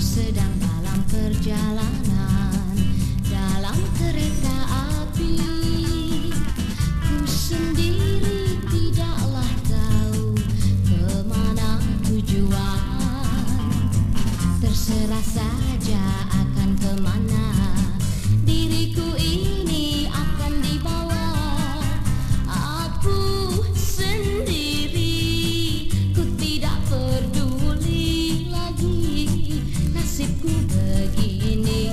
sedang dalam perjalanan, dalam kereta api. Ku sendiri tidaklah tahu kemana tujuan. Terserah saja akan kemana diriku ini akan dibawa. Aku sendiri, ku tidak peduli lagi nasibku begini.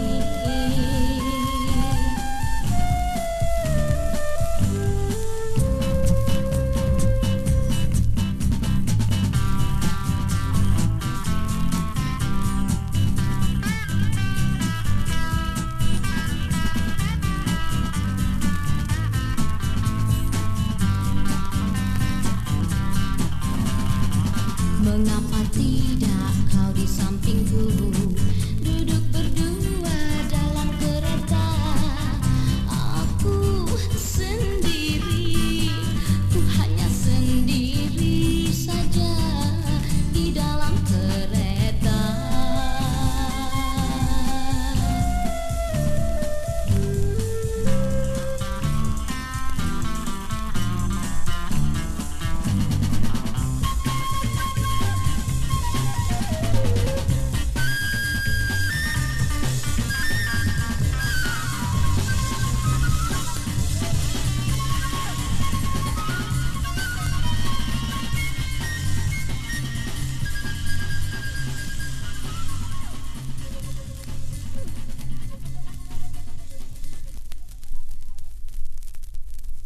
Mengapa tidak kau di sampingku?